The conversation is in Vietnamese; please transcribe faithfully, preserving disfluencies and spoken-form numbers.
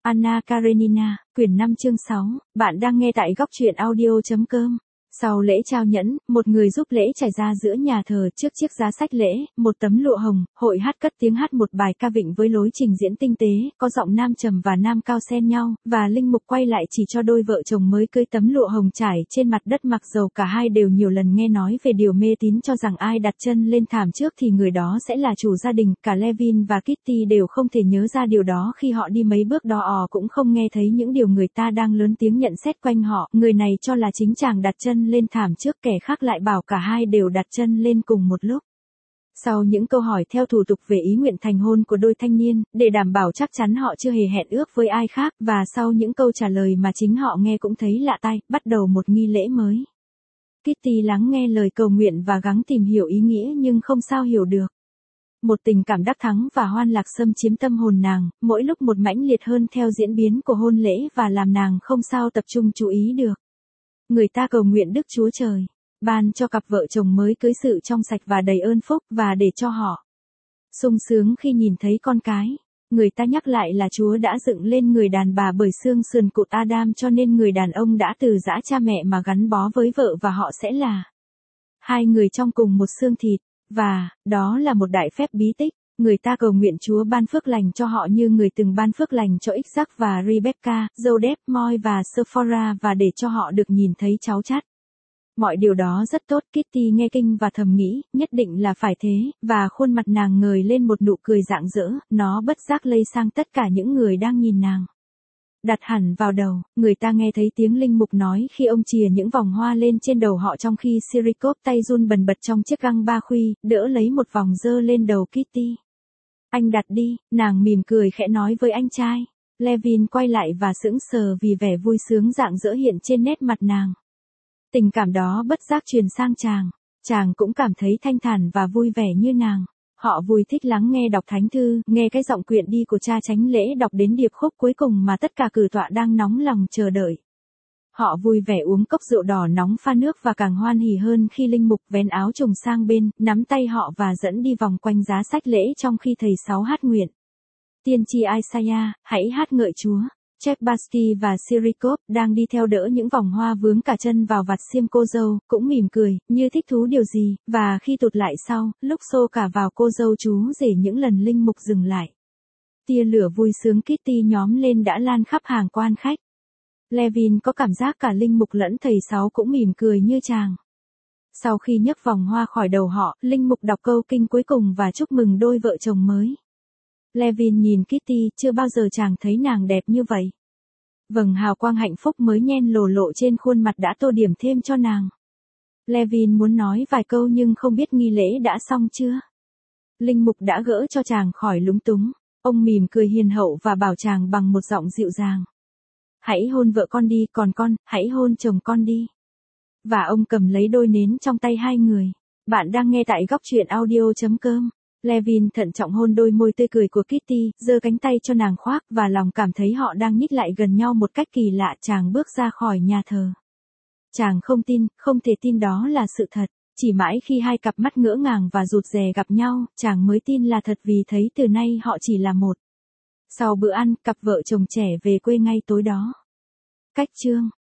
Anna Karenina, quyển năm chương sáu, bạn đang nghe tại góc truyện audio.com. Sau lễ trao nhẫn, một người giúp lễ trải ra giữa nhà thờ trước chiếc giá sách lễ, một tấm lụa hồng, hội hát cất tiếng hát một bài ca vịnh với lối trình diễn tinh tế, có giọng nam trầm và nam cao xen nhau, và linh mục quay lại chỉ cho đôi vợ chồng mới cưới tấm lụa hồng trải trên mặt đất, mặc dầu cả hai đều nhiều lần nghe nói về điều mê tín cho rằng ai đặt chân lên thảm trước thì người đó sẽ là chủ gia đình. Cả Levin và Kitty đều không thể nhớ ra điều đó khi họ đi mấy bước đó, ò cũng không nghe thấy những điều người ta đang lớn tiếng nhận xét quanh họ. Người này cho là chính chàng đặt chân lên thảm trước, kẻ khác lại bảo cả hai đều đặt chân lên cùng một lúc. Sau những câu hỏi theo thủ tục về ý nguyện thành hôn của đôi thanh niên, để đảm bảo chắc chắn họ chưa hề hẹn ước với ai khác, và sau những câu trả lời mà chính họ nghe cũng thấy lạ tai, bắt đầu một nghi lễ mới. Kitty lắng nghe lời cầu nguyện và gắng tìm hiểu ý nghĩa nhưng không sao hiểu được. Một tình cảm đắc thắng và hoan lạc xâm chiếm tâm hồn nàng, mỗi lúc một mãnh liệt hơn theo diễn biến của hôn lễ, và làm nàng không sao tập trung chú ý được. Người ta cầu nguyện Đức Chúa Trời ban cho cặp vợ chồng mới cưới sự trong sạch và đầy ơn phúc, và để cho họ sung sướng khi nhìn thấy con cái. Người ta nhắc lại là Chúa đã dựng lên người đàn bà bởi xương sườn cụt Adam, cho nên người đàn ông đã từ giã cha mẹ mà gắn bó với vợ, và họ sẽ là hai người trong cùng một xương thịt. Và, đó là một đại phép bí tích. Người ta cầu nguyện Chúa ban phước lành cho họ như người từng ban phước lành cho Isaac và Rebecca, Joseph, Moi và Sephora, và để cho họ được nhìn thấy cháu chắt. Mọi điều đó rất tốt. Kitty nghe kinh và thầm nghĩ, nhất định là phải thế, và khuôn mặt nàng ngời lên một nụ cười rạng rỡ, nó bất giác lây sang tất cả những người đang nhìn nàng. Đặt hẳn vào đầu, người ta nghe thấy tiếng linh mục nói khi ông chìa những vòng hoa lên trên đầu họ, trong khi Sirikov tay run bần bật trong chiếc găng ba khuy, đỡ lấy một vòng dơ lên đầu Kitty. Anh đặt đi, nàng mỉm cười khẽ nói với anh trai. Levin quay lại và sững sờ vì vẻ vui sướng rạng rỡ hiện trên nét mặt nàng. Tình cảm đó bất giác truyền sang chàng, chàng cũng cảm thấy thanh thản và vui vẻ như nàng. Họ vui thích lắng nghe đọc thánh thư, nghe cái giọng quyện đi của cha chánh lễ đọc đến điệp khúc cuối cùng mà tất cả cử tọa đang nóng lòng chờ đợi. Họ vui vẻ uống cốc rượu đỏ nóng pha nước, và càng hoan hỉ hơn khi linh mục vén áo trùng sang bên, nắm tay họ và dẫn đi vòng quanh giá sách lễ, trong khi thầy sáu hát nguyện. Tiên tri Isaiah, hãy hát ngợi Chúa. Chebasky và Sirikov đang đi theo đỡ những vòng hoa vướng cả chân vào vạt xiêm cô dâu, cũng mỉm cười, như thích thú điều gì, và khi tụt lại sau, lúc xô cả vào cô dâu chú rể những lần linh mục dừng lại. Tia lửa vui sướng Kitty nhóm lên đã lan khắp hàng quan khách. Levin có cảm giác cả linh mục lẫn thầy sáu cũng mỉm cười như chàng. Sau khi nhấc vòng hoa khỏi đầu họ, linh mục đọc câu kinh cuối cùng và chúc mừng đôi vợ chồng mới. Levin nhìn Kitty, chưa bao giờ chàng thấy nàng đẹp như vậy. Vầng hào quang hạnh phúc mới nhen lồ lộ trên khuôn mặt đã tô điểm thêm cho nàng. Levin muốn nói vài câu nhưng không biết nghi lễ đã xong chưa. Linh mục đã gỡ cho chàng khỏi lúng túng. Ông mỉm cười hiền hậu và bảo chàng bằng một giọng dịu dàng. Hãy hôn vợ con đi, còn con, hãy hôn chồng con đi. Và ông cầm lấy đôi nến trong tay hai người. Bạn đang nghe tại góc truyện audio.com. Levin thận trọng hôn đôi môi tươi cười của Kitty, giơ cánh tay cho nàng khoác, và lòng cảm thấy họ đang nhích lại gần nhau một cách kỳ lạ. Chàng bước ra khỏi nhà thờ. Chàng không tin, không thể tin đó là sự thật. Chỉ mãi khi hai cặp mắt ngỡ ngàng và rụt rè gặp nhau, chàng mới tin là thật, vì thấy từ nay họ chỉ là một. Sau bữa ăn, cặp vợ chồng trẻ về quê ngay tối đó. Cách chương